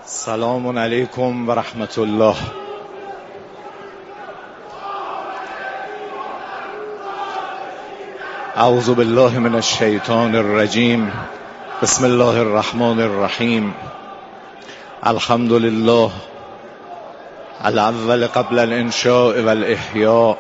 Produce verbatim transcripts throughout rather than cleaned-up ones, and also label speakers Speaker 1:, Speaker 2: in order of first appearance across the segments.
Speaker 1: سلام علیکم و رحمت الله. اعوذ بالله من الشیطان الرجیم. بسم الله الرحمن الرحیم. الحمد لله الاول قبل الانشاء والاحیاء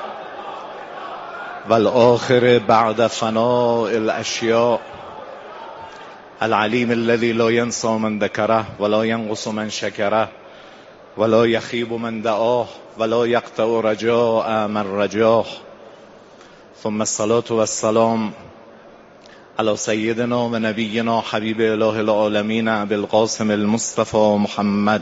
Speaker 1: والآخر بعد فناء الاشیاء، العلیم الذی لا ینسى من ذکره ولا ینقص من شکره ولا یخیب من دعاه ولا یقطع رجاء من رجاه. ثم الصلاة والسلام على سیدنا و نبینا حبیب اله العالمین ابی القاسم المصطفى محمد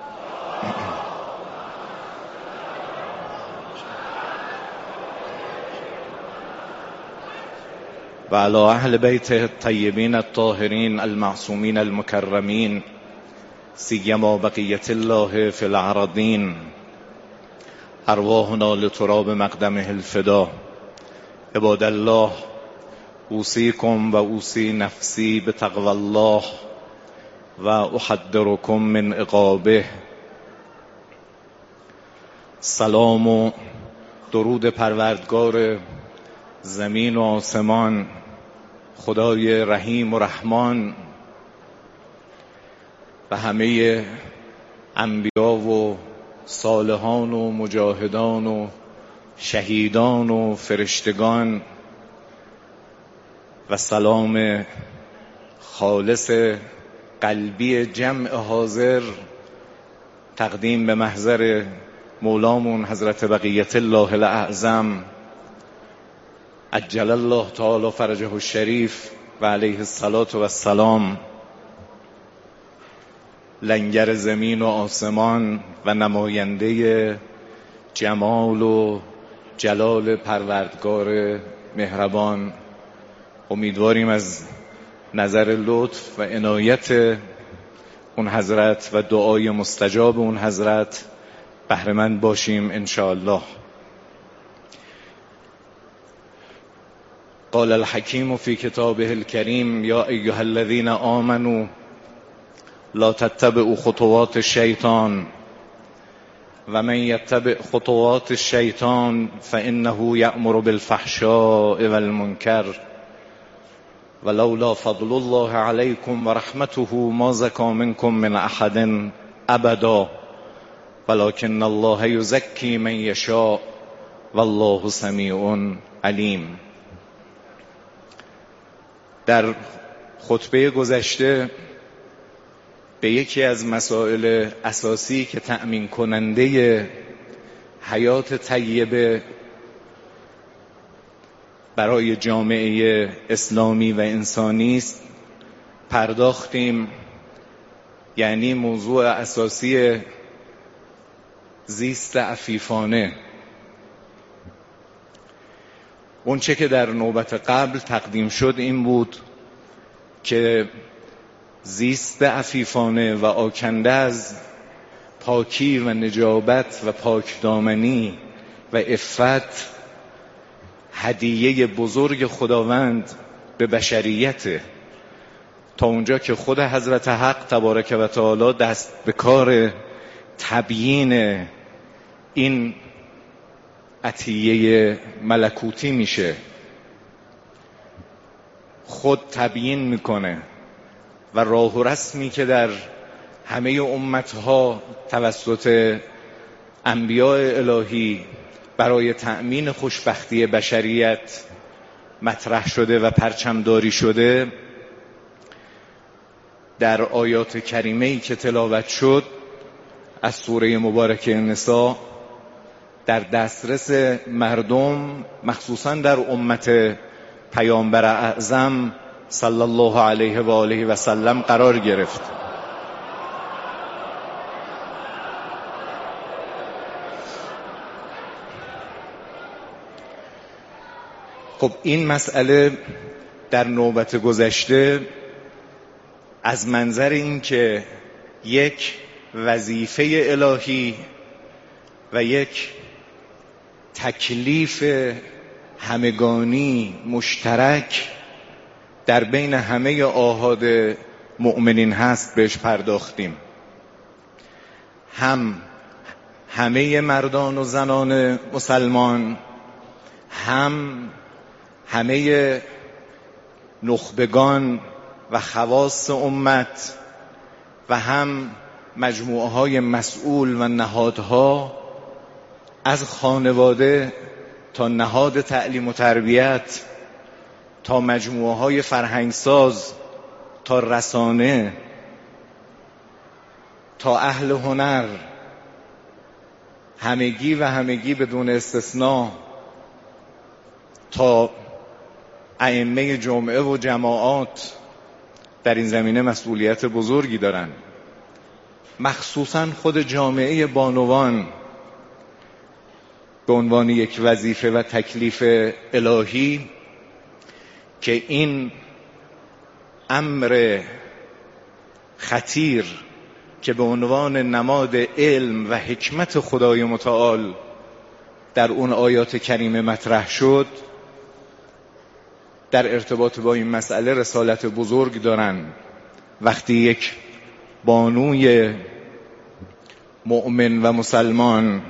Speaker 1: و علی اهل بیت الطیبین الطاهرین المعصومین المکرمین، سیما بقیة الله فی الارضین. ارواحنا لتراب مقدمه الفدا. عباد الله، اوصیکم و اوصی نفسی بتقوی الله و احذرکم من عقابه. سلام و درود پروردگار زمین و آسمان، خدای رحیم و رحمان، و همه انبیا و صالحان و مجاهدان و شهیدان و فرشتگان، و سلام خالص قلبی جمع حاضر تقدیم به محضر مولامون حضرت بقیت الله الاعظم عجل الله تعالی فرجه الشریف و علیه الصلاة و السلام، لنگر زمین و آسمان و نماینده جمال و جلال پروردگار مهربان. امیدواریم از نظر لطف و عنایت اون حضرت و دعای مستجاب اون حضرت بهره‌مند باشیم انشاءالله. قال الحکیم فی کتابه الکریم یا ایها الذین آمنوا لا تتبعوا خطوات الشیطان و من یتبع خطوات الشیطان فانه یأمر بالفحشاء والمنکر ولولا فضل الله علیکم و رحمته ما زکی منکم من احد ابدا ولکن الله یزکی من یشاء والله سمیع علیم. در خطبه گذشته به یکی از مسائل اساسی که تأمین کننده حیات طیبه برای جامعه اسلامی و انسانی است پرداختیم، یعنی موضوع اساسی زیست عفیفانه. اون چه که در نوبت قبل تقدیم شد این بود که زیست عفیفانه و آکنده از پاکی و نجابت و پاکدامنی و عفت هدیه بزرگ خداوند به بشریت، تا اونجا که خود حضرت حق تبارک و تعالی دست به کار تبیین این عطیه ملکوتی میشه، خود تبیین میکنه و راه و رسمی که در همه امتها توسط انبیاء الهی برای تأمین خوشبختی بشریت مطرح شده و پرچمداری شده، در آیات کریمه‌ای که تلاوت شد از سوره مبارکه نساء در دسترس مردم، مخصوصا در امت پیامبر اعظم صلی الله علیه و آله و سلم قرار گرفت. خب این مسئله در نوبت گذشته از منظر این که یک وظیفه الهی و یک تکلیف همگانی مشترک در بین همه آحاد مؤمنین هست بهش پرداختیم. هم همه مردان و زنان مسلمان، هم همه نخبگان و خواص امت و هم مجموعه های مسئول و نهادها، از خانواده تا نهاد تعلیم و تربیت تا مجموعه های فرهنگساز تا رسانه تا اهل هنر، همگی و همگی بدون استثناء، تا ائمه جمعه و جماعات در این زمینه مسئولیت بزرگی دارن. مخصوصاً خود جامعه بانوان به عنوان یک وظیفه و تکلیف الهی که این امر خطیر که به عنوان نماد علم و حکمت خدای متعال در اون آیات کریمه مطرح شد، در ارتباط با این مسئله رسالت بزرگ دارن. وقتی یک بانوی مؤمن و مسلمان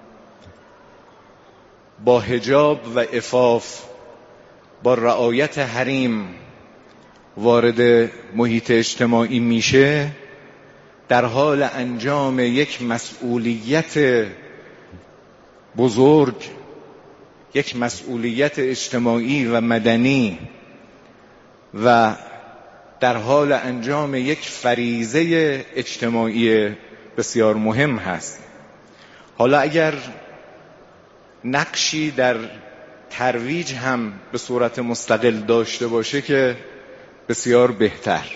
Speaker 1: با حجاب و عفاف، با رعایت حریم وارد محیط اجتماعی میشه، در حال انجام یک مسئولیت بزرگ، یک مسئولیت اجتماعی و مدنی و در حال انجام یک فریضه اجتماعی بسیار مهم هست. حالا اگر نقشی در ترویج هم به صورت مستقل داشته باشه که بسیار بهتر.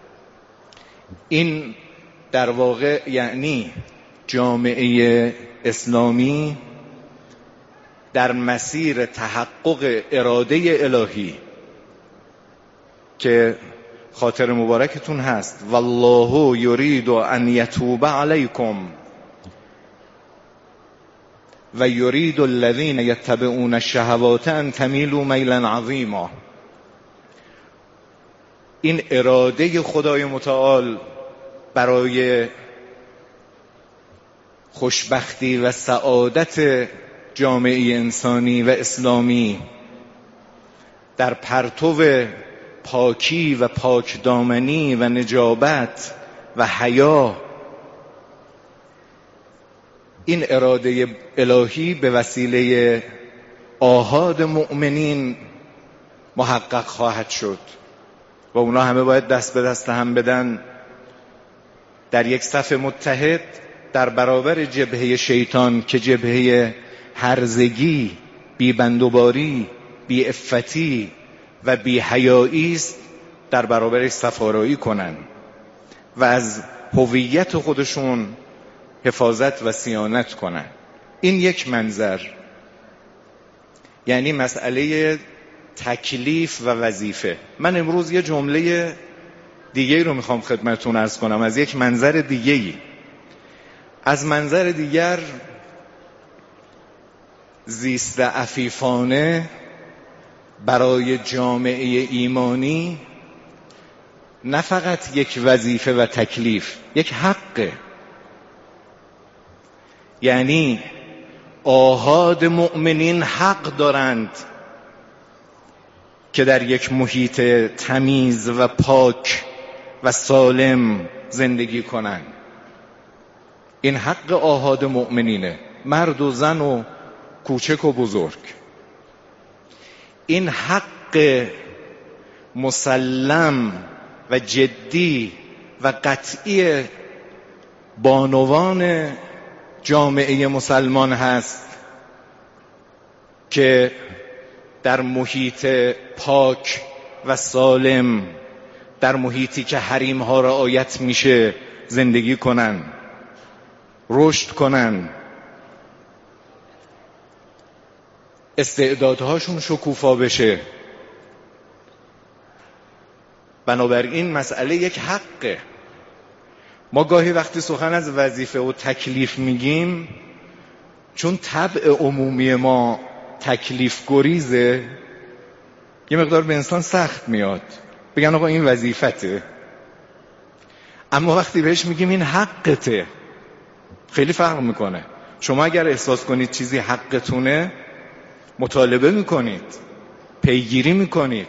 Speaker 1: این در واقع یعنی جامعه اسلامی در مسیر تحقق اراده الهی که خاطر مبارکتون هست والله یرید ان یتوب علیکم و یرید الذین یتبعون الشهوات ان تمیلوا میلا عظیما. این اراده خدای متعال برای خوشبختی و سعادت جامعه انسانی و اسلامی در پرتو پاکی و پاکدامنی و نجابت و حیا، این اراده الهی به وسیله آحاد مؤمنین محقق خواهد شد و اونا همه باید دست به دست هم بدن در یک صف متحد در برابر جبهه شیطان که جبهه هرزگی، بی بندوباری، بی عفتی و بی حیایی است، در برابرش صف‌آرایی کنن و از هویت خودشون حفاظت و صیانت کنن. این یک منظر، یعنی مسئله تکلیف و وظیفه. من امروز یه جمله دیگه رو میخوام خدمتتون عرض کنم از یک منظر دیگه‌ای. از منظر دیگر زیست عفیفانه برای جامعه ایمانی نه فقط یک وظیفه و تکلیف، یک حقه. یعنی آحاد مؤمنین حق دارند که در یک محیط تمیز و پاک و سالم زندگی کنند. این حق آحاد مؤمنینه، مرد و زن و کوچک و بزرگ. این حق مسلم و جدی و قطعی بانوان جامعه مسلمان هست که در محیط پاک و سالم، در محیطی که حریم ها رعایت میشه زندگی کنن، رشد کنن، استعدادهاشون شکوفا بشه. بنابراین مسئله یک حقه. ما گاهی وقتی سخن از وظیفه و تکلیف میگیم، چون طبع عمومی ما تکلیف گریزه، یه مقدار به انسان سخت میاد بگن آقا این وظیفته. اما وقتی بهش میگیم این حقته، خیلی فرق میکنه. شما اگر احساس کنید چیزی حقتونه، مطالبه میکنید، پیگیری میکنید.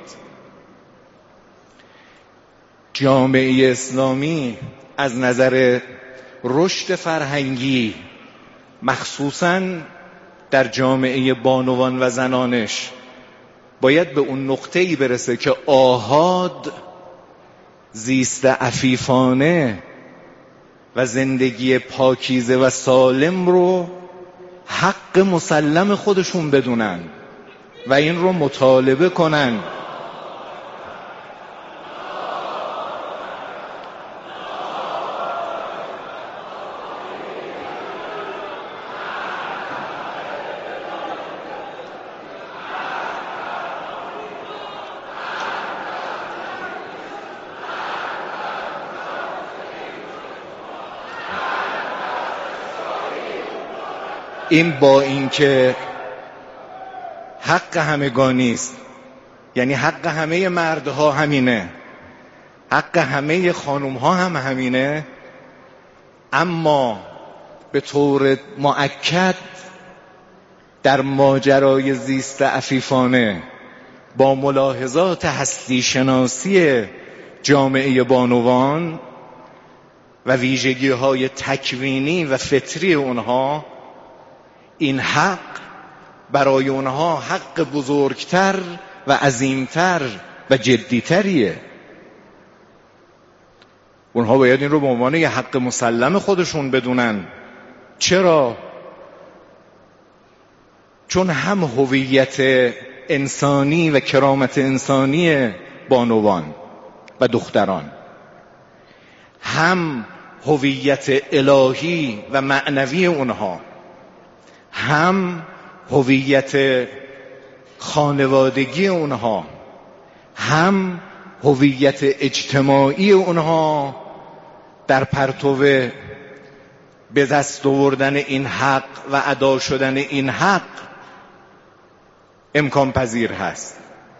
Speaker 1: جامعه اسلامی از نظر رشد فرهنگی، مخصوصاً در جامعه بانوان و زنانش، باید به اون نقطه‌ای برسه که آحاد زیست عفیفانه و زندگی پاکیزه و سالم رو حق مسلم خودشون بدونن و این رو مطالبه کنن. این با اینکه حق همگانی است، یعنی حق همه مردها همینه، حق همه خانومها هم همینه، اما به طور مؤکد در ماجرای زیست عفیفانه با ملاحظات هستی شناسی جامعه بانوان و ویژگی های تکوینی و فطری اونها، این حق برای اونها حق بزرگتر و عظیمتر و جدیتریه. اونها باید این رو به عنوان یه حق مسلم خودشون بدونن. چرا؟ چون هم هویت انسانی و کرامت انسانی بانوان و دختران، هم هویت الهی و معنوی اونها، هم هویت خانوادگی اونها، هم هویت اجتماعی اونها در پرتو به دست آوردن این حق و ادا شدن این حق امکان پذیر هست.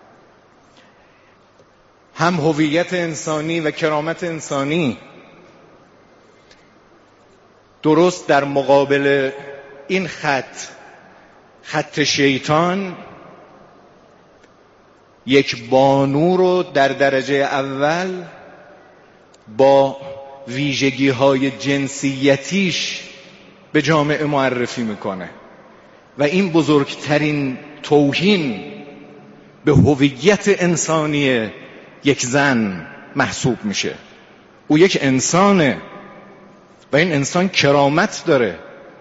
Speaker 1: هم هویت انسانی و کرامت انسانی. درست در مقابل این خط، خط شیطان، یک بانو رو در درجه اول با ویژگی های جنسیتیش به جامعه معرفی میکنه و این بزرگترین توهین به هویت انسانی یک زن محسوب میشه. او یک انسانه و این انسان کرامت داره.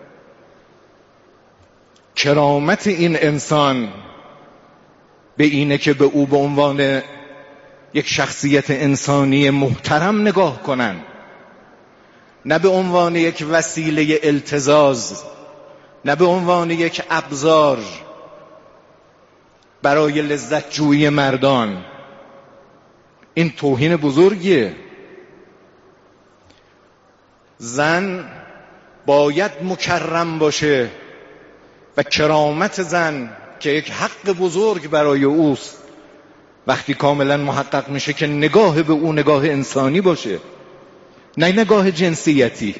Speaker 1: کرامت این انسان به اینه که به او به عنوان یک شخصیت انسانی محترم نگاه کنن، نه به عنوان یک وسیله التزاز، نه به عنوان یک ابزار برای لذت جویی مردان. این توهین بزرگیه. زن باید مکرم باشه و کرامت زن که یک حق بزرگ برای اوست، وقتی کاملا محقق میشه که نگاه به او نگاه انسانی باشه، نه نگاه جنسیتی.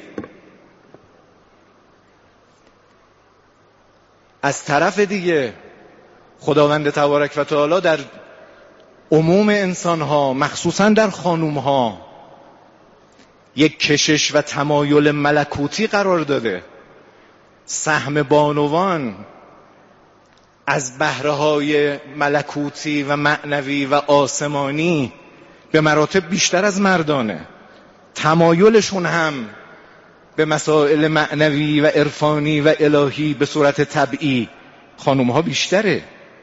Speaker 1: از طرف دیگه خداوند تبارک و تعالی در عموم انسانها، مخصوصا در خانومها، یک کشش و تمایل ملکوتی قرار داده. سهم بانوان از بهره‌های ملکوتی و معنوی و آسمانی به مراتب بیشتر از مردانه. تمایلشون هم به مسائل معنوی و عرفانی و الهی به صورت طبیعی خانومها بیشتره.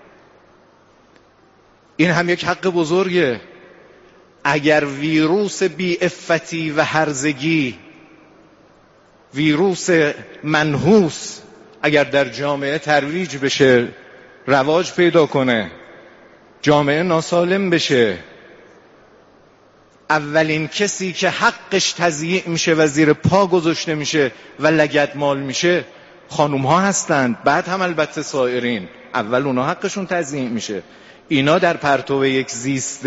Speaker 1: این هم یک حق بزرگه. اگر ویروس بی‌عفتی و هرزگی، ویروس منحوس اگر در جامعه ترویج بشه، رواج پیدا کنه، جامعه ناسالم بشه، اولین کسی که حقش تضییع میشه و زیر پا گذاشته میشه و لگدمال میشه خانوم ها هستند. بعد هم البته سایرین، اول اونا حقشون تضییع میشه. اینا در پرتو یک زیست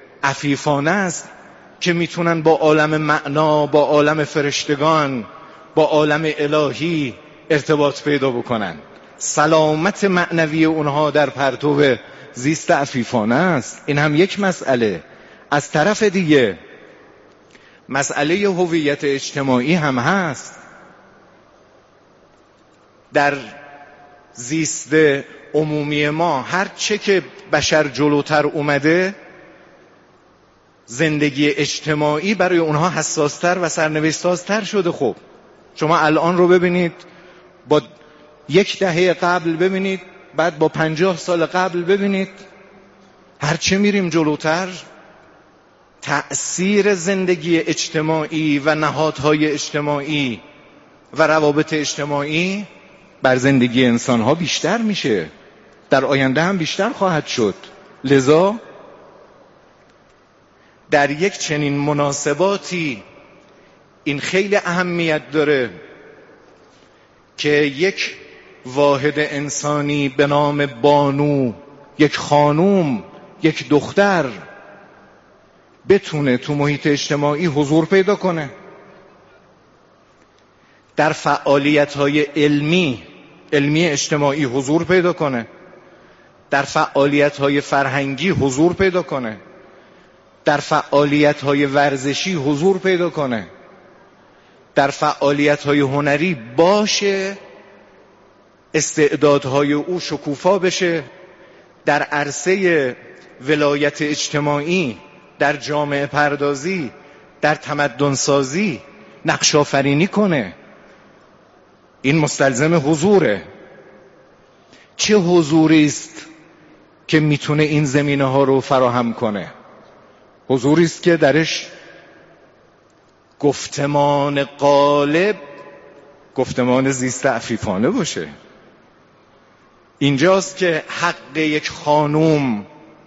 Speaker 1: عفیفانه است که میتونن با عالم معنا، با عالم فرشتگان، با عالم الهی ارتباط پیدا بکنن. سلامت معنوی اونها در پرتو زیست عفیفانه است. این هم یک مسئله. از طرف دیگه مسئله هویت اجتماعی هم هست. در زیست عمومی ما هر چه که بشر جلوتر اومده، زندگی اجتماعی برای اونها حساستر و سرنوشت‌سازتر شده. خب شما الان رو ببینید، با یک دهه قبل ببینید، بعد با پنجاه سال قبل ببینید، هرچه میریم جلوتر تأثیر زندگی اجتماعی و نهادهای اجتماعی و روابط اجتماعی بر زندگی انسانها بیشتر میشه، در آینده هم بیشتر خواهد شد. لذا در یک چنین مناسباتی این خیلی اهمیت داره که یک واحد انسانی به نام بانو، یک خانوم، یک دختر بتونه تو محیط اجتماعی حضور پیدا کنه، در فعالیت‌های علمی علمی اجتماعی حضور پیدا کنه، در فعالیت‌های فرهنگی حضور پیدا کنه، در فعالیت‌های ورزشی حضور پیدا کنه، در فعالیت‌های هنری باشه، استعدادهای او شکوفا بشه، در عرصه ولایت اجتماعی، در جامعه پردازی، در تمدن سازی نقش آفرینی کنه. این مستلزم حضوره. چه حضوری است که میتونه این زمینه ها رو فراهم کنه؟ حضوری است که درش گفتمان غالب گفتمان زیست عفیفانه باشه. اینجاست که حق یک خانوم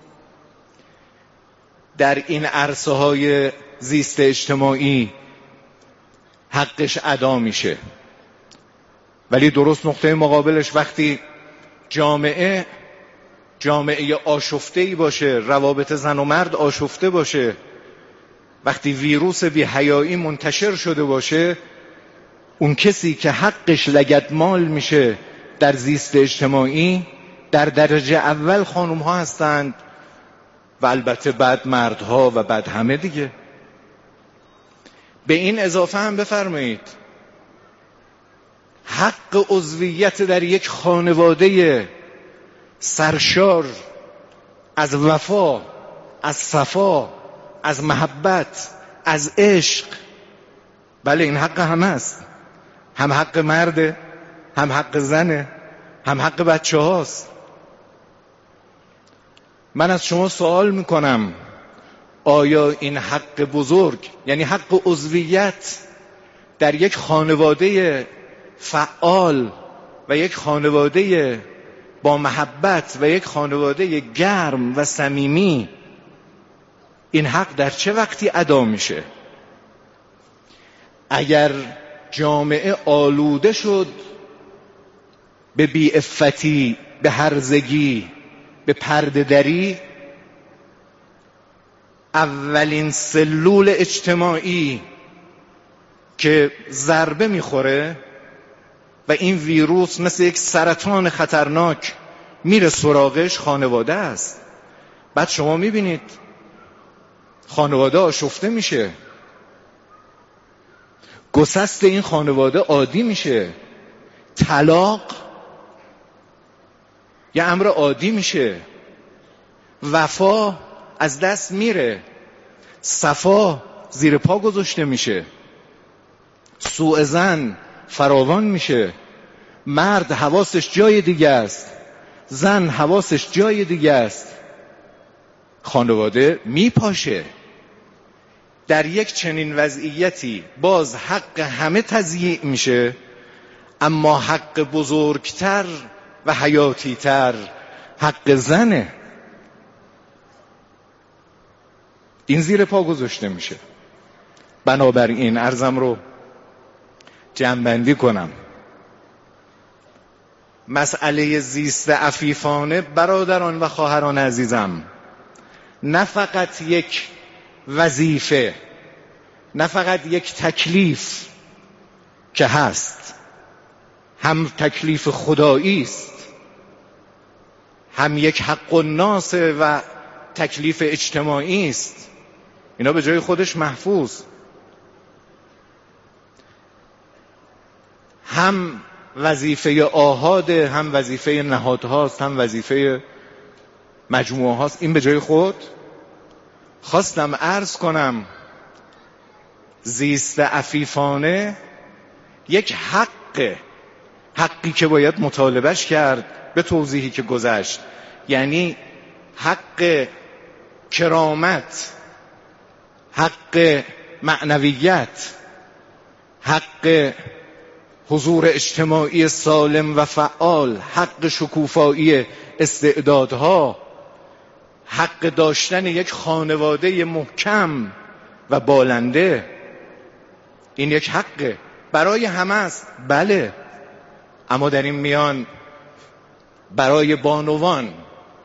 Speaker 1: در این عرصه های زیست اجتماعی حقش ادا میشه. ولی درست نقطه مقابلش وقتی جامعه جامعه آشفته‌ای باشه، روابط زن و مرد آشفته باشه، وقتی ویروس بی‌حیایی منتشر شده باشه، اون کسی که حقش لگدمال میشه در زیست اجتماعی در درجه اول خانوم ها هستند و البته بعد مردها و بعد همه دیگه. به این اضافه هم بفرمایید حق عضویت در یک خانواده سرشار از وفا، از صفا، از محبت، از عشق، بله این حق هم است. هم حق مرده، هم حق زنه، هم حق بچه هاست. من از شما سوال میکنم آیا این حق بزرگ، یعنی حق عضویت در یک خانواده فعال و یک خانواده با محبت و یک خانواده گرم و صمیمی، این حق در چه وقتی ادا میشه؟ اگر جامعه آلوده شد به بی‌عفتی، به هرزگی، به پرده دری، اولین سلول اجتماعی که ضربه میخوره و این ویروس مثل یک سرطان خطرناک میره سراغش خانواده است. بعد شما میبینید خانواده آشفته میشه، گسست این خانواده عادی میشه، طلاق یه امر عادی میشه، وفا از دست میره، صفا زیر پا گذاشته میشه، سوء ظن فراوان میشه، مرد حواسش جای دیگه است، زن حواسش جای دیگه است، خانواده میپاشه. در یک چنین وضعیتی باز حق همه تضییع میشه، اما حق بزرگتر و حیاتیتر حق زنه. این زیر پا گذاشته میشه. بنابراین عرضم رو جمع‌بندی کنم، مسئله زیست عفیفانه برادران و خواهران عزیزم نه فقط یک وظیفه، نه فقط یک تکلیف، که هست، هم تکلیف خدایی است، هم یک حق الناس و تکلیف اجتماعی است. اینا به جای خودش محفوظ. هم وظیفه آحاد، هم وظیفه نهادهاست، هم وظیفه مجموعه هاست. این به جای خود. خواستم عرض کنم زیست عفیفانه یک حق، حقی که باید مطالبهش کرد به توضیحی که گذشت، یعنی حق کرامت، حق معنویت، حق حضور اجتماعی سالم و فعال، حق شکوفایی استعدادها، حق داشتن یک خانواده محکم و بالنده. این یک حقه برای همه است، بله، اما در این میان برای بانوان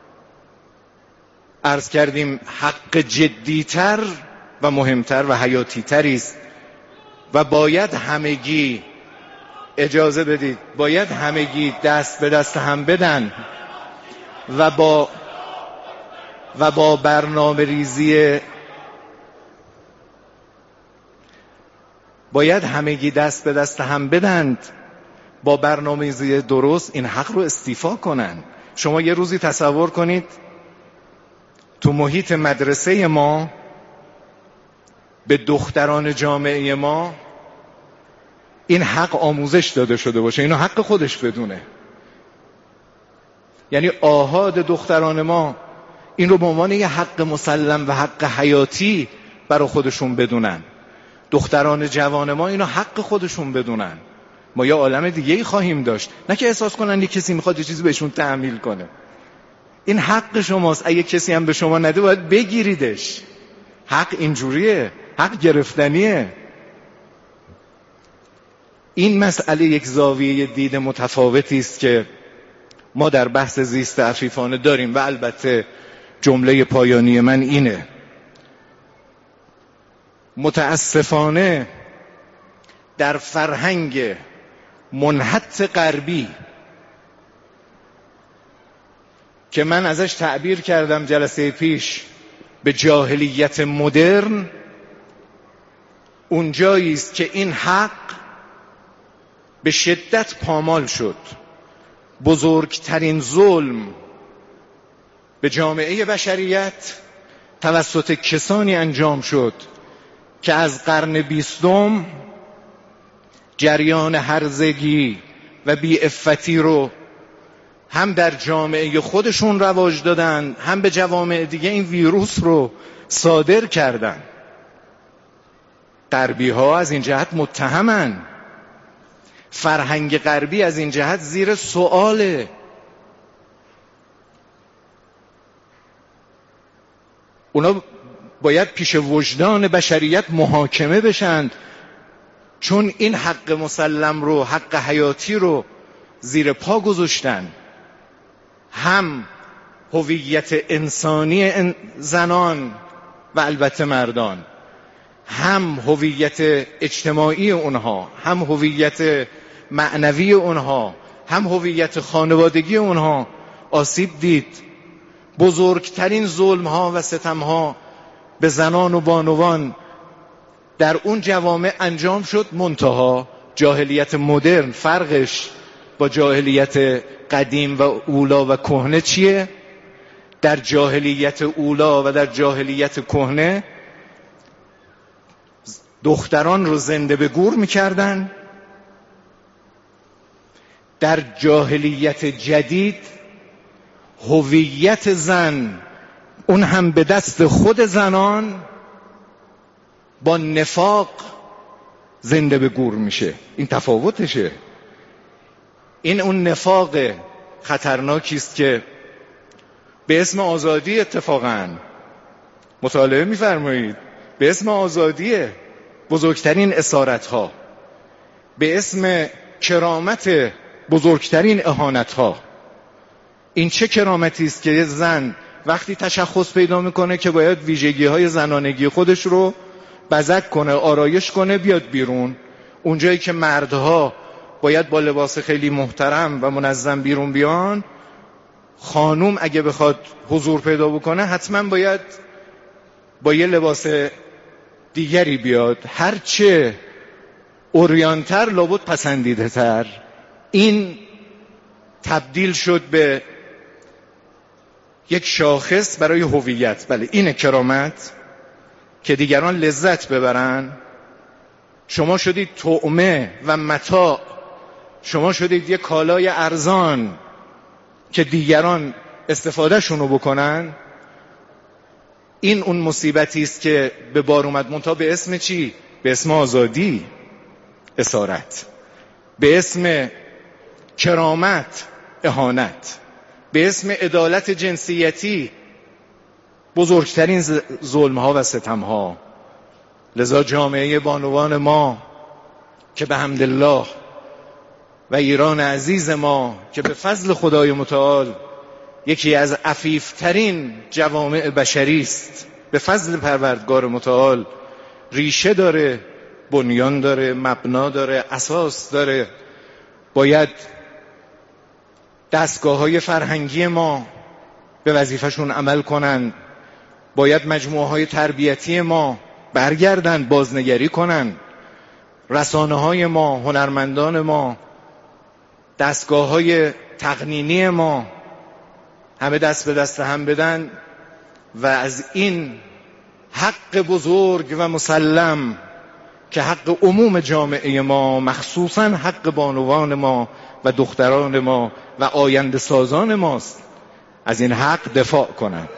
Speaker 1: عرض کردیم حق جدیتر و مهمتر و حیاتیتری است و باید همگی، اجازه بدید، باید همگی دست به دست هم بدن و با و با برنامه ریزی باید همگی دست به دست هم بدند با برنامه ریزی درست این حق رو استیفا کنن. شما یه روزی تصور کنید تو محیط مدرسه ما به دختران جامعه ما این حق آموزش داده شده باشه، اینو حق خودش بدونه. یعنی آحاد دختران ما این رو به عنوان یه حق مسلم و حق حیاتی برای خودشون بدونن. دختران جوان ما اینو حق خودشون بدونن. ما یه عالم دیگه ای خواهیم داشت، نه که احساس کنن یه کسی میخواد یه چیزی بهشون تحمیل کنه. این حق شماست، اگه کسی هم به شما نده باید بگیریدش. حق اینجوریه، حق گرفتنیه. این مسئله یک زاویه دید متفاوتی است که ما در بحث زیست عفیفانه داریم و البته جمله پایانی من اینه: متاسفانه در فرهنگ منحط غربی که من ازش تعبیر کردم جلسه پیش به جاهلیت مدرن، اونجایی است که این حق به شدت پامال شد. بزرگترین ظلم به جامعه بشریت توسط کسانی انجام شد که از قرن بیستم جریان هرزگی و بی‌عفتی رو هم در جامعه خودشون رواج دادن، هم به جوامع دیگه این ویروس رو صادر کردن. غربی ها از این جهت متهمن، فرهنگ غربی از این جهت زیر سؤاله. اونا باید پیش وجدان بشریت محاکمه بشند، چون این حق مسلم رو، حق حیاتی رو زیر پا گذاشتن. هم هویت انسانی زنان و البته مردان، هم هویت اجتماعی اونها، هم هویت معنوی اونها، هم هویت خانوادگی اونها آسیب دید. بزرگترین ظلم ها و ستم ها به زنان و بانوان در اون جوامع انجام شد. منتها جاهلیت مدرن فرقش با جاهلیت قدیم و اولا و کهنه چیه؟ در جاهلیت اولا و در جاهلیت کهنه دختران رو زنده به گور میکردن. در جاهلیت جدید هویت زن، اون هم به دست خود زنان، با نفاق زنده به گور میشه. این تفاوتشه. این اون نفاق خطرناکی است که به اسم آزادی، اتفاقاً مطالعه می‌فرمایید، به اسم آزادی بزرگترین اسارت‌ها، به اسم کرامت بزرگترین اهانت‌ها. این چه کرامتی است که زن وقتی تشخص پیدا میکنه که باید ویژگی‌های زنانگی خودش رو بزک کنه، آرایش کنه، بیاد بیرون، اونجایی که مردها باید با لباس خیلی محترم و منظم بیرون بیان، خانوم اگه بخواد حضور پیدا بکنه حتما باید با یه لباس دیگری بیاد، هرچه اوریانتر لابد پسندیده تر. این تبدیل شد به یک شاخص برای هویت. بله اینه کرامت، که دیگران لذت ببرن. شما شدید طعمه و متاع، شما شدید یک کالای ارزان که دیگران استفاده شونو بکنن. این اون مصیبتی است که به بار اومد، منتها به اسم چی؟ به اسم آزادی، اسارت، به اسم کرامت، اهانت، به اسم عدالت جنسیتی، بزرگترین ظلمها و ستمها. لذا جامعه بانوان ما که به حمدالله و ایران عزیز ما که به فضل خدای متعال یکی از عفیفترین جوامع بشری است، به فضل پروردگار متعال ریشه داره، بنیان داره، مبنا داره، اساس داره. باید دستگاه‌های فرهنگی ما به وظیفه‌شون عمل کنند. باید مجموعه‌های تربیتی ما برگردند، بازنگری کنند. رسانه‌های ما، هنرمندان ما، دستگاه‌های تقنینی ما همه دست به دست هم بدن و از این حق بزرگ و مسلم که حق عموم جامعه ما، مخصوصاً حق بانوان ما و دختران ما و آینده سازان ماست، از این حق دفاع کنند.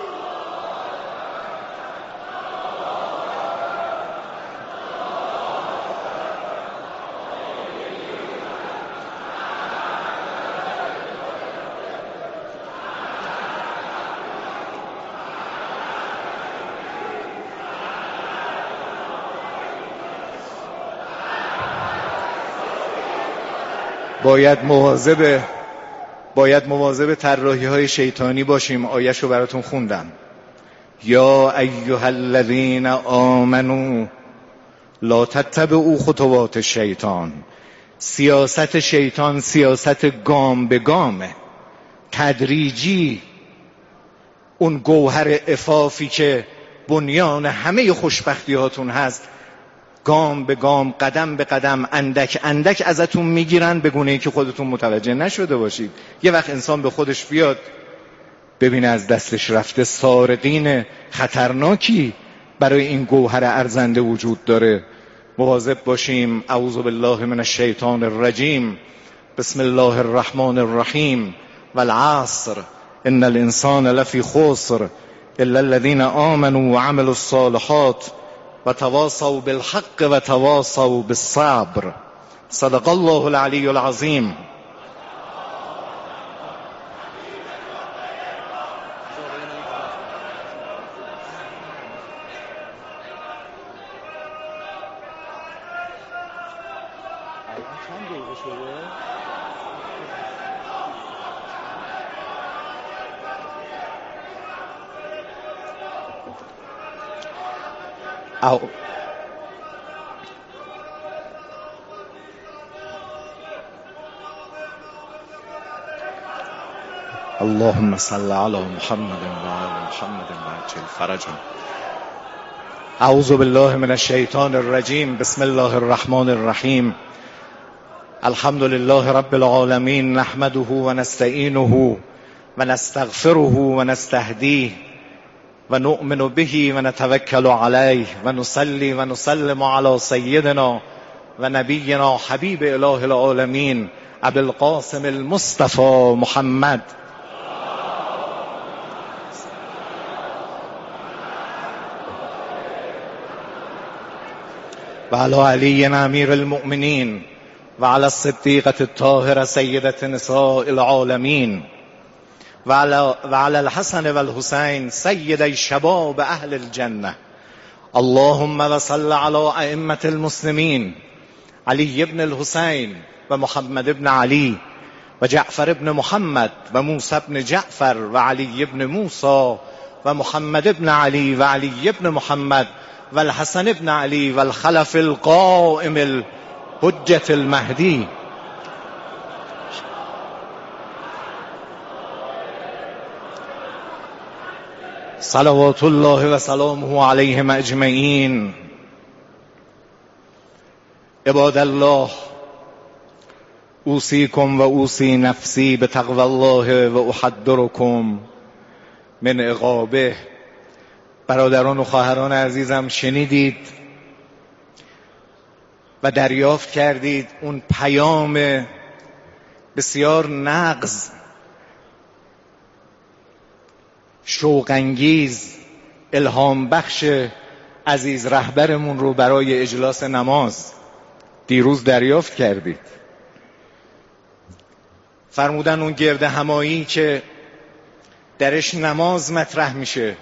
Speaker 1: باید مواظب باید مواظب طراحی‌های شیطانی باشیم. آیه‌شو براتون خوندم. یا ایها الذین آمنو لا تتبعوا خطوات الشیطان. سیاست شیطان سیاست گام به گامه، تدریجی. اون گوهر عفافی که بنیان همه خوشبختی‌هاتون هست، گام به گام، قدم به قدم، اندک اندک ازتون میگیرن به گونه‌ای که خودتون متوجه نشده باشید. یه وقت انسان به خودش بیاد ببینه از دستش رفته. سارقین خطرناکی برای این گوهر ارزنده وجود داره. مواظب باشیم. اعوذ بالله من الشیطان الرجیم. بسم الله الرحمن الرحیم. والعصر ان الانسان لفی خسر الا الذين آمنوا وعملوا الصالحات و تواصوا بالحق و تواصوا بالصبر. صدق الله العلی العظیم. او اللهم صل علی محمد و آل محمد وعجل فرجهم. اعوذ بالله من الشیطان الرجیم. بسم الله الرحمن الرحیم. الحمد لله رب العالمین. نحمده و نستعینه و نستغفره و نستهدیه و نؤمن به و نتوکل علیه و نصلی و نسلم علی سیدنا و نبینا حبیب اله العالمین ابی القاسم المصطفى محمد و علی علی امیر المؤمنین و علی الصدیقة الطاهرة سیدة نساء العالمین و علی الحسن و الحسین سیدی شباب اهل الجنه. اللهم و صل علی ائمة المسلمین علی ابن الحسین و محمد ابن علی و جعفر ابن محمد و موسی ابن جعفر و علی ابن موسی و محمد ابن علی و علی ابن محمد و الحسن ابن علی و الخلف القائم حجة المهدی صلوات الله و سلامه علیهم اجمعین. عباد الله، اوصیکم و اوصی نفسی بتقوی الله و احذرکم من عقابه. برادران و خواهران عزیزم، شنیدید و دریافت کردید اون پیام بسیار نغز، شوق‌انگیز، الهام بخش عزیز رهبرمون رو برای اجلاس نماز دیروز دریافت کردید. فرمودن اون گرد همایی که درش نماز مطرح میشه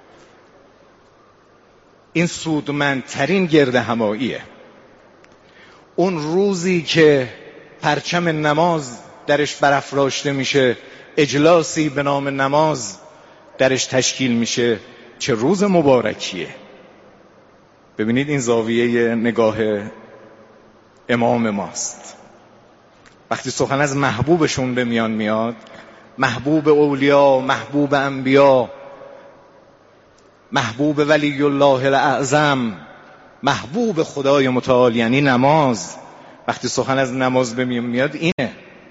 Speaker 1: این سودمندترین گرد هماییه. اون روزی که پرچم نماز درش برافراشته میشه، اجلاسی به نام نماز درش تشکیل میشه، چه روز مبارکیه. ببینید این زاویه نگاه امام ماست. وقتی سخن از محبوبشون به میان میاد، محبوب اولیا، محبوب انبیا، محبوب ولی الله الاعظم، محبوب خدای متعال، یعنی نماز. وقتی سخن از نماز به میان میاد اینه.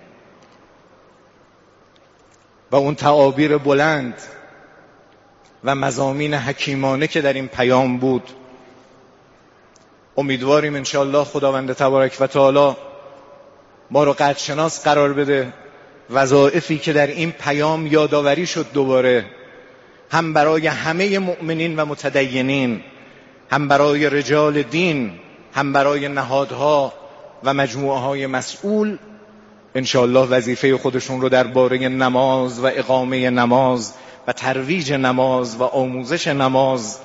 Speaker 1: و اون تعابیر بلند و مضامین حکیمانه که در این پیام بود، امیدواریم انشاءالله خداوند تبارک و تعالی ما رو قدرشناس قرار بده. وظایفی که در این پیام یادآوری شد دوباره، هم برای همه مؤمنین و متدینین، هم برای رجال دین، هم برای نهادها و مجموعه های مسئول، انشاءالله وظیفه خودشون رو درباره نماز و اقامه نماز و ترویج نماز و آموزش نماز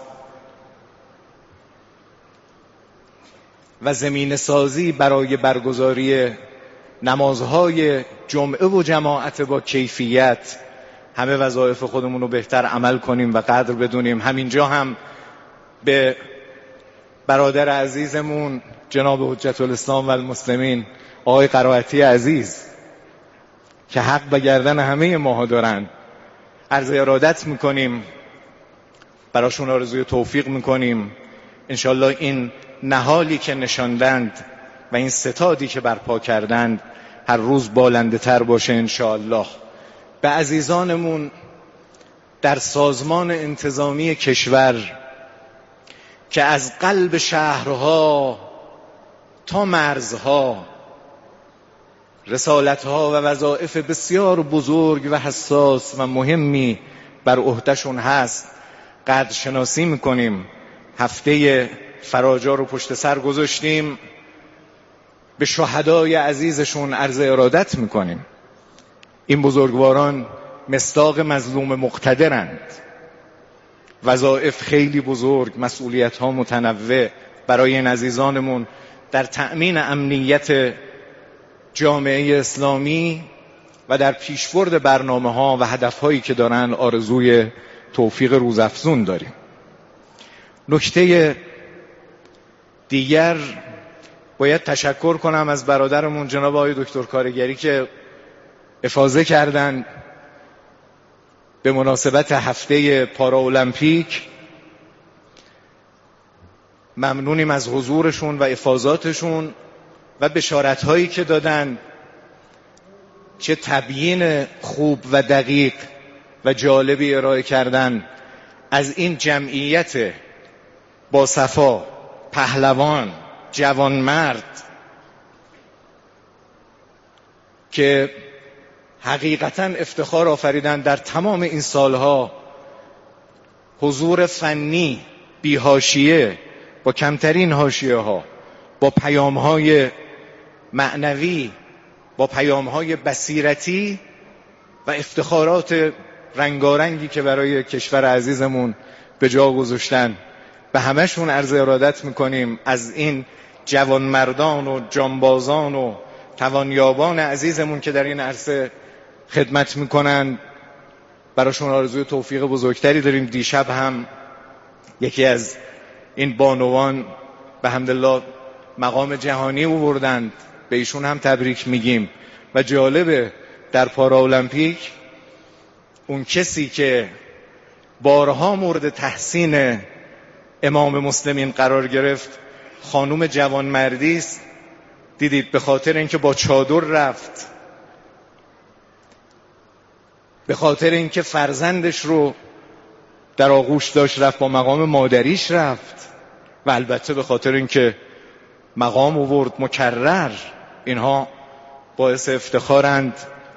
Speaker 1: و زمینه سازی برای برگزاری نمازهای جمعه و جماعت با کیفیت، همه وظایف خودمون رو بهتر عمل کنیم و قدر بدونیم. همینجا هم به برادر عزیزمون جناب حجت الاسلام و المسلمین آقای قرائتی عزیز که حق به گردن همه ماها دارن عرض ارادت میکنیم، براشون آرزوی توفیق میکنیم. انشالله این نهالی که نشاندند و این ستادی که برپا کردند هر روز بالنده تر باشه انشاءالله. به عزیزانمون در سازمان انتظامی کشور که از قلب شهرها تا مرزها رسالتها و وظایف بسیار بزرگ و حساس و مهمی بر عهدهشون هست قدرشناسی میکنیم. هفته فراجا رو پشت سر گذاشتیم، به شهدای عزیزشون عرض ارادت میکنیم. این بزرگواران مصداق مظلوم مقتدرند، وظایف خیلی بزرگ، مسئولیت ها متنوع برای این عزیزانمون در تأمین امنیت جامعه اسلامی و در پیشبرد برنامه ها و هدف هایی که دارن آرزوی توفیق روزافزون داریم. نکته دیگر باید تشکر کنم از برادرمون جناب آقای دکتر کارگری که افاضه کردن به مناسبت هفته پاراولمپیک. ممنونیم از حضورشون و افاضاتشون و بشارت‌هایی که دادن. چه تبیین خوب و دقیق و جالبی ارائه کردن از این جمعیت با صفا، پهلوان، جوانمرد که حقیقتاً افتخار آفریدن در تمام این سالها. حضور فنی بی حاشیه، با کمترین حاشیه ها، با پیام های معنوی، با پیام های بصیرتی و افتخارات رنگارنگی که برای کشور عزیزمون به جا گذاشتن. به همشون عرض ارادت میکنیم. از این جوانمردان و جانبازان و توانیابان عزیزمون که در این عرصه خدمت میکنن براشون آرزوی توفیق بزرگتری داریم. دیشب هم یکی از این بانوان به حمدالله مقام جهانی آوردند، به ایشون هم تبریک میگیم. و جالبه در پارالمپیک اون کسی که بارها مورد تحسین امام مسلمین قرار گرفت خانوم جوانمردی است. دیدید به خاطر اینکه با چادر رفت، به خاطر اینکه فرزندش رو در آغوش داشت رفت، با مقام مادریش رفت، و البته به خاطر اینکه مقام آورد مکرر. اینها باعث افتخارند.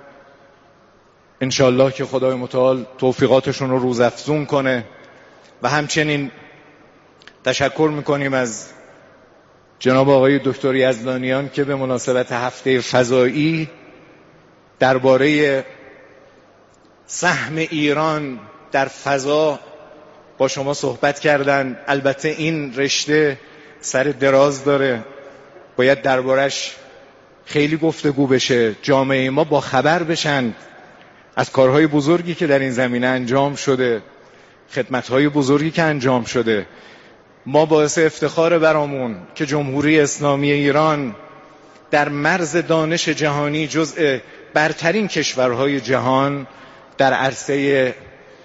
Speaker 1: انشالله که خدای متعال توفیقاتشون رو روزافزون کنه. و همچنین تشکر میکنیم از جناب آقای دکتر یزدانیان که به مناسبت هفته فضایی درباره سهم ایران در فضا با شما صحبت کردن. البته این رشته سر دراز داره، باید دربارش خیلی گفتگو بشه، جامعه ما با خبر بشن از کارهای بزرگی که در این زمینه انجام شده، خدمتهای بزرگی که انجام شده. ما باعث افتخار برامون که جمهوری اسلامی ایران در مرز دانش جهانی جزء برترین کشورهای جهان در عرصه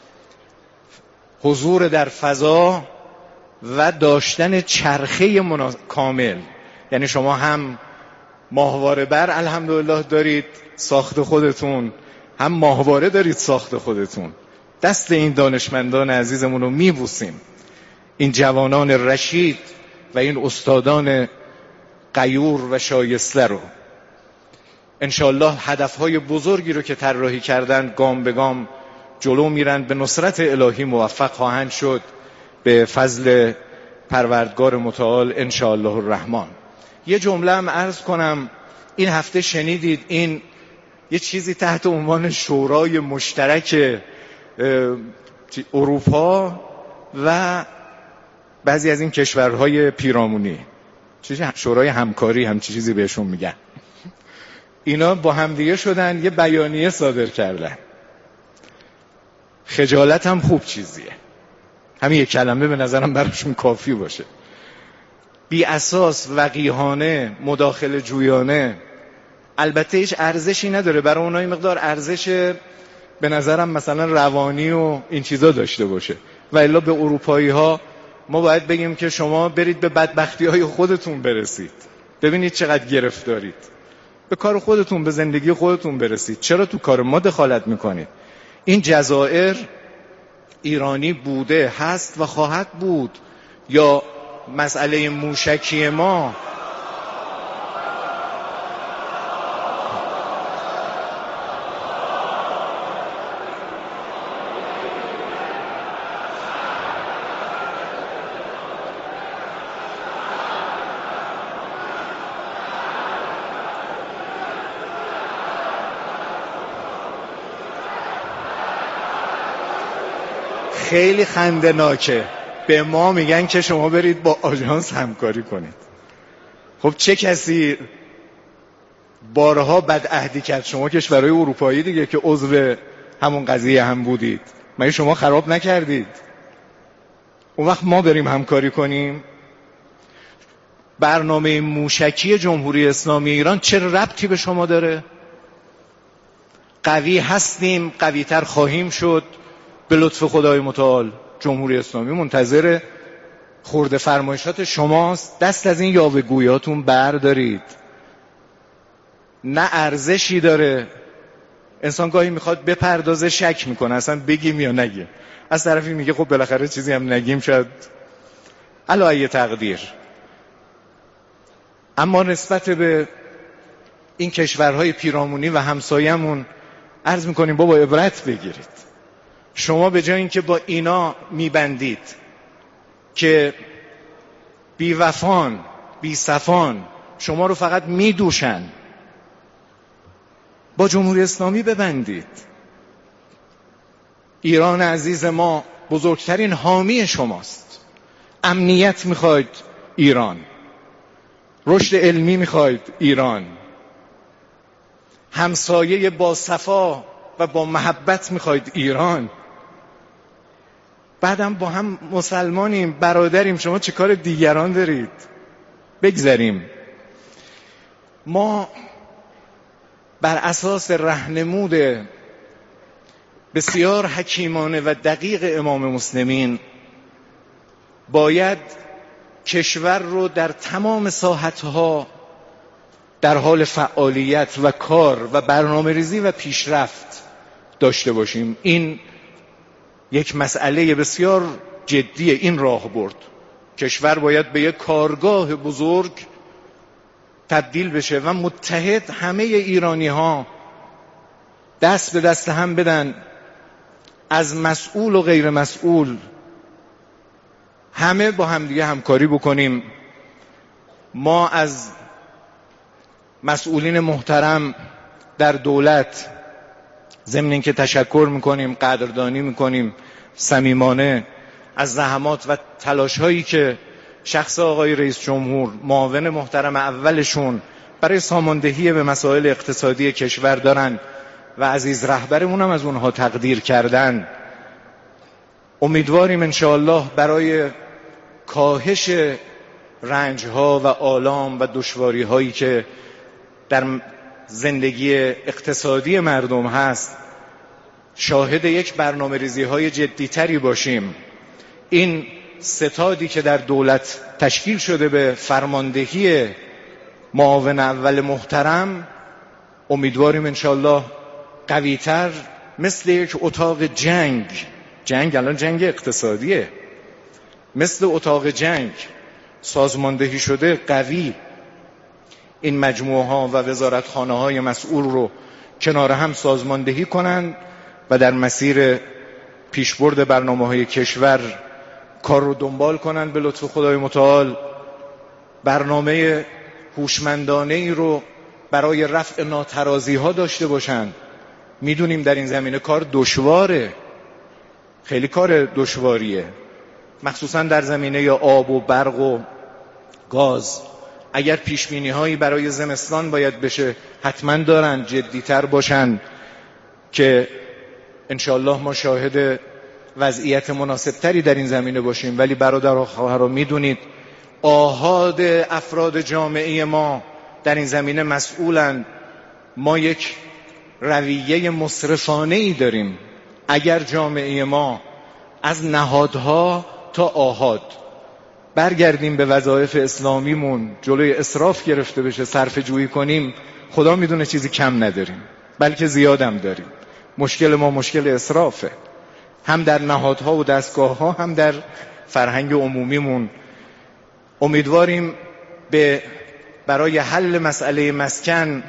Speaker 1: حضور در فضا و داشتن چرخه منا... کامل. یعنی شما هم ماهواره بر الحمدلله دارید ساخت خودتون، هم ماهواره دارید ساخت خودتون. دست این دانشمندان عزیزمون رو میبوسیم، این جوانان رشید و این استادان غیور و شایسته رو. انشالله هدفهای بزرگی رو که طراحی کردن گام به گام جلو میرن، به نصرت الهی موفق خواهند شد به فضل پروردگار متعال انشالله الرحمن. یه جمله هم عرض کنم، این هفته شنیدید این یه چیزی تحت عنوان شورای مشترک اروپا و بعضی از این کشورهای پیرامونی، شورای همکاری همچی چیزی بهشون میگن، اینا با همدیگه شدن یه بیانیه صادر کردن. خجالت هم خوب چیزیه، همین یک کلمه به نظرم براشون کافی باشه. بی اساس، وقیحانه، مداخله جویانه، البته هیچ ارزشی نداره برای اونها. این مقدار ارزش به نظرم مثلا روانی و این چیزا داشته باشه. و الا به اروپایی ها ما باید بگیم که شما برید به بدبختی های خودتون برسید، ببینید چقدر گرفتارید، به کار خودتون، به زندگی خودتون برسید، چرا تو کار ما دخالت میکنید؟ این جزائر ایرانی بوده، هست و خواهد بود. یا مسئله موشکی ما، خیلی خنده‌ناکه. به ما میگن که شما برید با آژانس همکاری کنید. خب چه کسی بارها بدعهدی کرد؟ شما کشورهای اروپایی دیگه که عضو همون قضیه هم بودید، مگه شما خراب نکردید؟ اون وقت ما بریم همکاری کنیم؟ برنامه موشکی جمهوری اسلامی ایران چه ربطی به شما داره؟ قوی هستیم، قوی‌تر خواهیم شد به لطف خدای متعال. جمهوری اسلامی منتظر خورده فرمایشات شماست. دست از این یاوه‌گویاتون بردارید. نه ارزشی داره. انسان گاهی میخواد بپردازه، شک میکنه اصلا بگیم یا نگیم. از طرفی میگه خب بالاخره چیزی هم نگیم شاید علی تقدیر. اما نسبت به این کشورهای پیرامونی و همسایمون عرض میکنیم بابا عبرت بگیرید. شما به جای اینکه با اینا میبندید که بی وفان، بی صفان، شما رو فقط میدوشن، با جمهوری اسلامی ببندید. ایران عزیز ما بزرگترین حامی شماست. امنیت میخواید ایران، رشد علمی میخواید ایران، همسایه با صفا و با محبت میخواید ایران. بعدم با هم مسلمانیم، برادریم، شما چه کار دیگران دارید؟ بگذریم. ما بر اساس راهنمود بسیار حکیمانه و دقیق امام مسلمین باید کشور رو در تمام ساحتها در حال فعالیت و کار و برنامه ریزی و پیشرفت داشته باشیم. این یک مسئله بسیار جدیه. این راه برد کشور باید به یک کارگاه بزرگ تبدیل بشه و متحد همه ایرانی ها دست به دست هم بدن، از مسئول و غیر مسئول همه با همدیگه همکاری بکنیم. ما از مسئولین محترم در دولت ضمن اینکه تشکر میکنیم، قدردانی میکنیم صمیمانه از زحمات و تلاش هایی که شخص آقای رئیس جمهور، معاون محترم اولشون برای ساماندهی به مسائل اقتصادی کشور دارن و عزیز رهبرمون هم از اونها تقدیر کردن. امیدواریم انشاءالله برای کاهش رنجها و آلام و دشواری هایی که در زندگی اقتصادی مردم هست شاهد یک برنامه ریزی های جدی تری باشیم. این ستادی که در دولت تشکیل شده به فرماندهی معاون اول محترم، امیدواریم انشاءالله قویتر مثل یک اتاق جنگ، جنگ الان جنگ اقتصادیه، مثل اتاق جنگ سازماندهی شده قوی این مجموعه ها و وزارتخانه های مسئول رو کنار هم سازماندهی کنند و در مسیر پیشبرد برنامه های کشور کار رو دنبال کنند. به لطف خدای متعال برنامه هوشمندانه ای رو برای رفع ناترازی ها داشته باشند. میدونیم در این زمینه کار دشواره، خیلی کار دشواریه، مخصوصا در زمینه آب و برق و گاز. اگر پیشبینی هایی برای زمستان باید بشه حتما دارن، جدیتر باشن که انشاءالله ما شاهد وضعیت مناسبتری در این زمینه باشیم. ولی برادر و خواهران میدونید آحاد افراد جامعه ما در این زمینه مسئولند. ما یک رویه مصرفانه ای داریم. اگر جامعه ما از نهادها تا آحاد برگردیم به وظایف اسلامیمون، جلوی اسراف گرفته بشه، صرفه جویی کنیم، خدا میدونه چیزی کم نداریم، بلکه زیادم داریم. مشکل ما مشکل اسرافه، هم در نهادها و دستگاهها هم در فرهنگ عمومیمون. امیدواریم به برای حل مسئله مسکن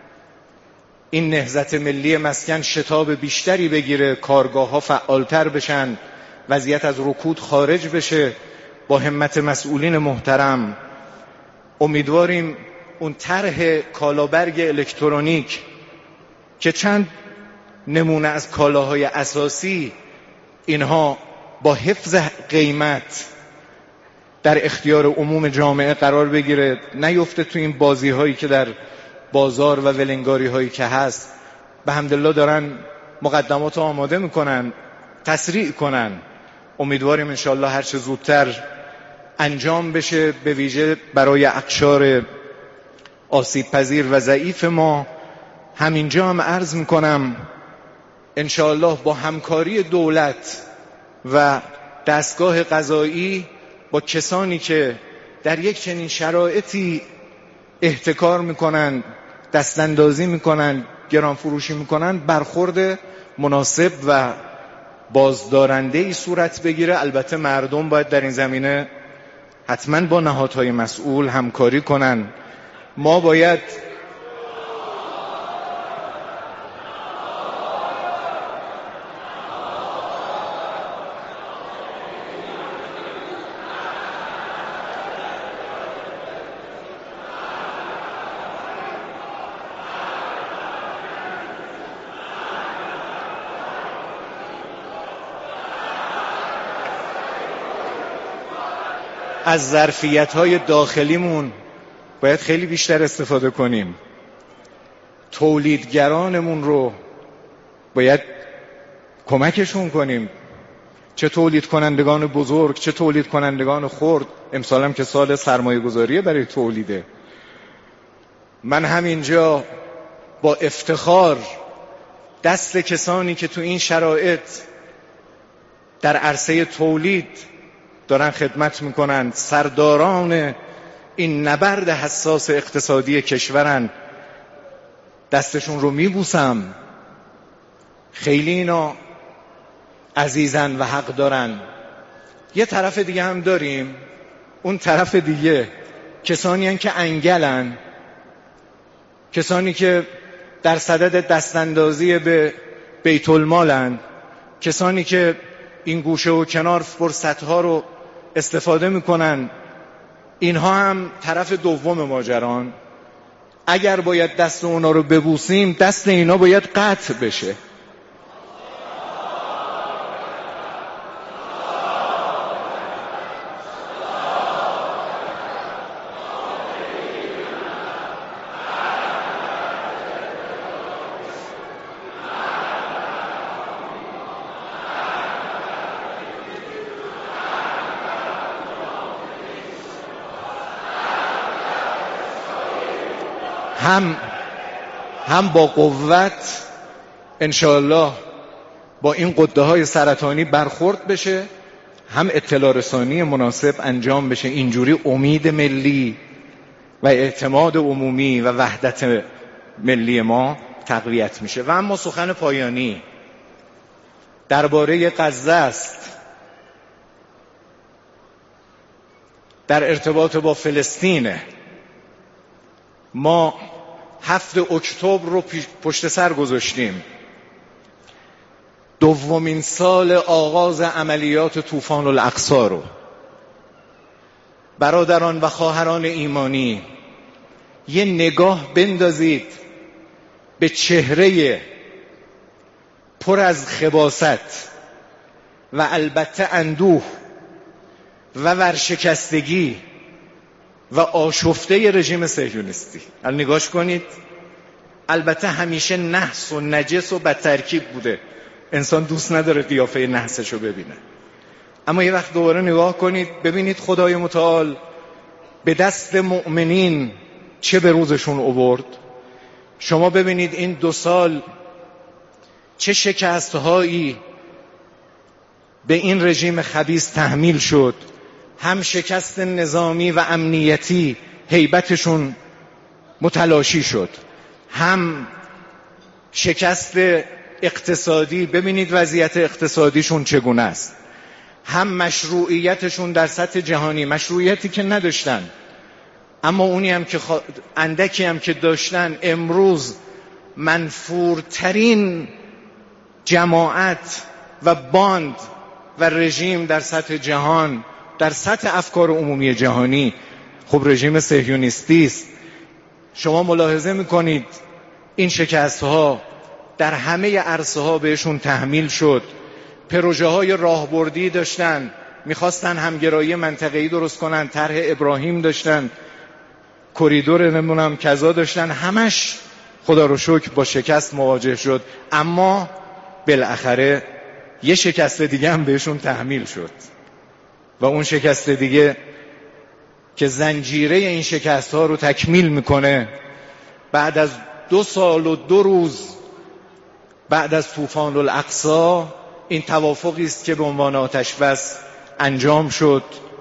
Speaker 1: این نهضت ملی مسکن شتاب بیشتری بگیره، کارگاه‌ها فعالتر بشن، وضعیت از رکود خارج بشه با همت مسئولین محترم. امیدواریم اون طرح کالابرگ الکترونیک که چند نمونه از کالاهای اساسی اینها با حفظ قیمت در اختیار عموم جامعه قرار بگیره، نیفته تو این بازی هایی که در بازار و ولنگاری هایی که هست. به حمدالله دارن مقدمات آماده میکنن، تسریع کنن. امیدواریم انشاءالله هر چه زودتر انجام بشه، به ویژه برای اقشار آسیب پذیر و ضعیف ما. همینجا هم عرض میکنم انشاءالله با همکاری دولت و دستگاه قضایی با کسانی که در یک چنین شرایطی احتکار میکنن، دستاندازی میکنن، گران فروشی میکنن، برخورد مناسب و بازدارنده ای صورت بگیره. البته مردم باید در این زمینه حتما با نهادهای مسئول همکاری کنن. ما باید از ظرفیت‌های داخلیمون باید خیلی بیشتر استفاده کنیم. تولیدگرانمون رو باید کمکشون کنیم. چه تولید کنندگان بزرگ، چه تولید کنندگان خرد. امسال هم که سال سرمایه گذاریه برای تولیده. من همینجا با افتخار دست کسانی که تو این شرایط در عرصه تولید دارن خدمت میکنن، سرداران این نبرد حساس اقتصادی کشورن، دستشون رو میبوسم. خیلی اینا عزیزن و حق دارن. یه طرف دیگه هم داریم، اون طرف دیگه کسانی هن که انگلن، کسانی که در صدد دستاندازی به بیت المالن، کسانی که این گوشه و کنار فرصتها رو استفاده میکنن. اینها هم طرف دوم ماجران. اگر باید دست اونا رو ببوسیم، دست اینا باید قطع بشه. هم هم با قوت انشاءالله با این غده های سرطانی برخورد بشه، هم اطلاع رسانی مناسب انجام بشه. اینجوری امید ملی و اعتماد عمومی و وحدت ملی ما تقویت میشه. و اما سخن پایانی درباره غزه است. در ارتباط با فلسطینه. ما هفت اکتبر رو پشت سر گذاشتیم، دومین سال آغاز عملیات طوفان الاقصی رو. برادران و خواهران ایمانی، یه نگاه بندازید به چهره پر از خباثت و البته اندوه و ورشکستگی و آشفته رژیم صهیونیستی. الان نگاش کنید. البته همیشه نحس و نجس و بدترکیب بوده، انسان دوست نداره قیافه نحسشو ببینه. اما یه وقت دوباره نگاه کنید ببینید خدای متعال به دست مؤمنین چه به روزشون آورد. شما ببینید این دو سال چه شکستهایی به این رژیم خبیث تحمیل شد. هم شکست نظامی و امنیتی، هیبتشون متلاشی شد، هم شکست اقتصادی، ببینید وضعیت اقتصادیشون چگونه است، هم مشروعیتشون در سطح جهانی، مشروعیتی که نداشتن اما اونی هم که خوا... اندکی هم که داشتن امروز منفورترین جماعت و باند و رژیم در سطح جهان، در سطح افکار عمومی جهانی، خب رژیم صهیونیستی است. شما ملاحظه میکنید این شکست‌ها در همه عرصه‌ها بهشون تحمیل شد. پروژه های راهبردی داشتن، میخواستن همگرایی منطقه‌ای درست کنن، طرح ابراهیم داشتن، کریدور نمونم کذا داشتن، همش خدا رو شکر با شکست مواجه شد. اما بالاخره یه شکست دیگه هم بهشون تحمیل شد و اون شکست دیگه که زنجیره این شکست ها رو تکمیل میکنه، بعد از دو سال و دو روز بعد از طوفان الاقصی این توافقی است که به عنوان آتش بس انجام شد.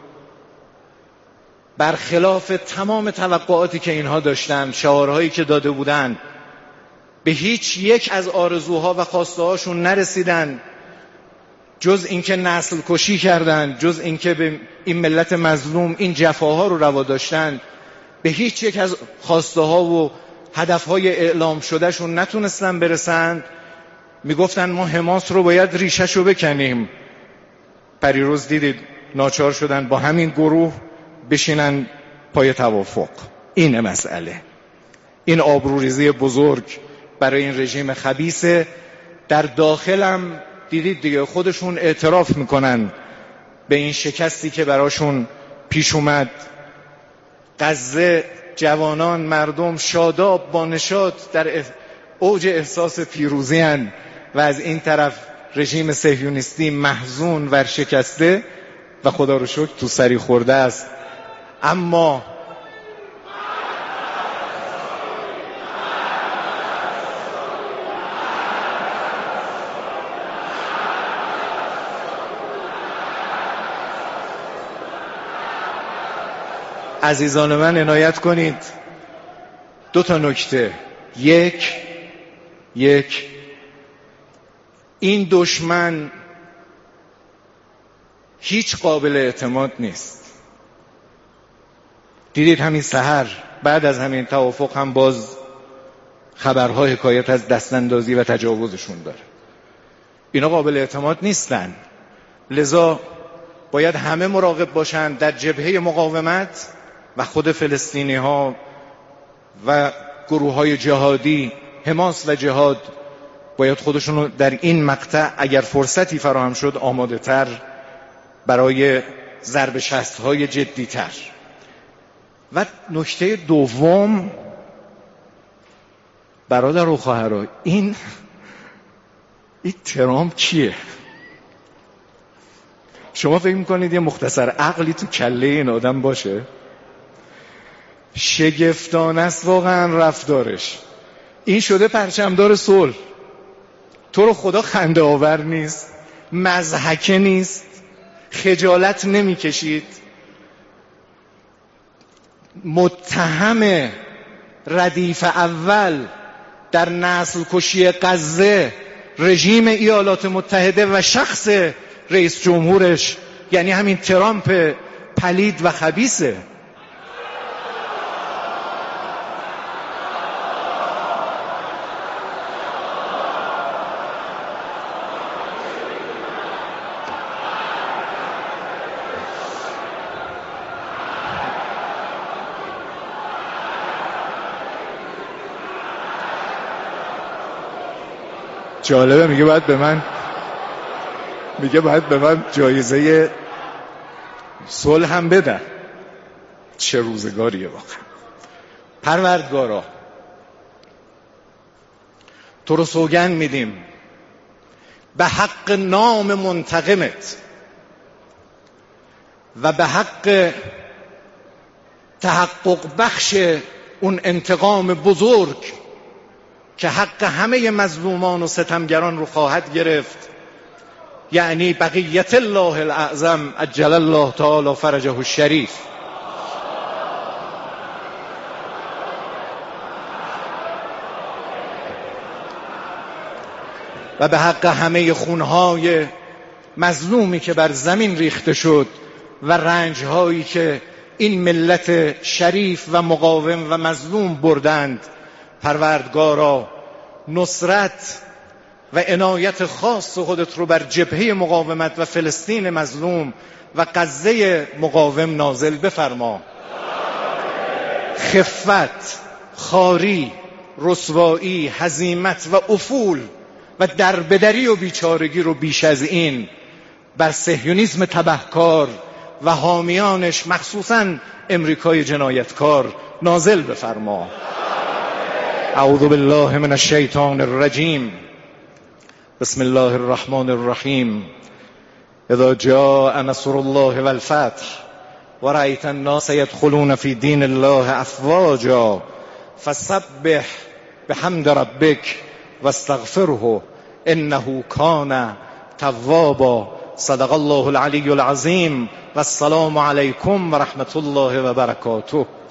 Speaker 1: برخلاف تمام توقعاتی که اینها داشتن، شعارهایی که داده بودن، به هیچ یک از آرزوها و خواسته هاشون نرسیدن، جز اینکه نسل کشی کردن، جز اینکه به این ملت مظلوم این جفاها رو روا داشتن. به هیچ یک از خواسته ها و هدف های اعلام شده شون نتونستن برسند. میگفتن ما حماس رو باید ریشش رو بکنیم. پریروز دیدید ناچار شدن با همین گروه بشینن پای توافق. این مسئله، این آبروریزی بزرگ برای این رژیم خبیثه. در داخلم دیدید دیگه خودشون اعتراف میکنن به این شکستی که براشون پیش اومد. غزه جوانان، مردم شاداب با نشاط در اوج احساس پیروزی هن و از این طرف رژیم صهیونیستی محزون ورشکسته و خدا رو شکر تو سری خورده است. اما عزیزان من عنایت کنید، دو تا نکته. یک یک این دشمن هیچ قابل اعتماد نیست. دیدید همین سحر بعد از همین توافق هم باز خبرها حکایت از دستاندازی و تجاوزشون داره. اینا قابل اعتماد نیستن، لذا باید همه مراقب باشن در جبهه مقاومت و خود فلسطینی ها و گروه های جهادی، حماس و جهاد باید خودشون رو در این مقطع اگر فرصتی فراهم شد آماده تر برای ضرب شست های جدی تر. و نکته دوم، برادر و خواهرای، این این ترامپ کیه؟ شما فکر میکنید یه مختصر عقلی تو کله این آدم باشه؟ شگفتانه است واقعا رفتارش. این شده پرچمدار صلح. تو رو خدا خنده آور نیست؟ مضحکه نیست؟ خجالت نمیکشید؟ متهم ردیف اول در نسل کشی غزه رژیم ایالات متحده و شخص رئیس جمهورش، یعنی همین ترامپ پلید و خبیثه. جالبه، میگه باید به من میگه باید به من جایزه صلح هم بدن. چه روزگاریه واقعا. پروردگارا، تو رو سوگند میدیم به حق نام منتقمت و به حق تحقق بخش اون انتقام بزرگ که حق همه مظلومان و ستمگران رو خواهد گرفت، یعنی بقیت الله الاعظم عجل الله تعالی فرجه الشریف. و به حق همه خونهای مظلومی که بر زمین ریخته شد و رنجهایی که این ملت شریف و مقاوم و مظلوم بردند، پروردگارا نصرت و عنایت خاص خودت رو بر جبهه مقاومت و فلسطین مظلوم و غزه مقاوم نازل بفرما. خفت، خاری، رسوایی، هزیمت و افول و دربدری و بیچارگی رو بیش از این بر صهیونیسم تبهکار و حامیانش، مخصوصاً امریکای جنایتکار، نازل بفرما. اعوذ بالله من الشیطان الرجیم. بسم الله الرحمن الرحیم. اذا جاء نصر الله والفتح ورأيت الناس يدخلون في دين الله افواجا فسبح بحمد ربك واستغفره انه كان توابا. صدق الله العلی العظیم و السلام علیکم و رحمت الله و برکاته.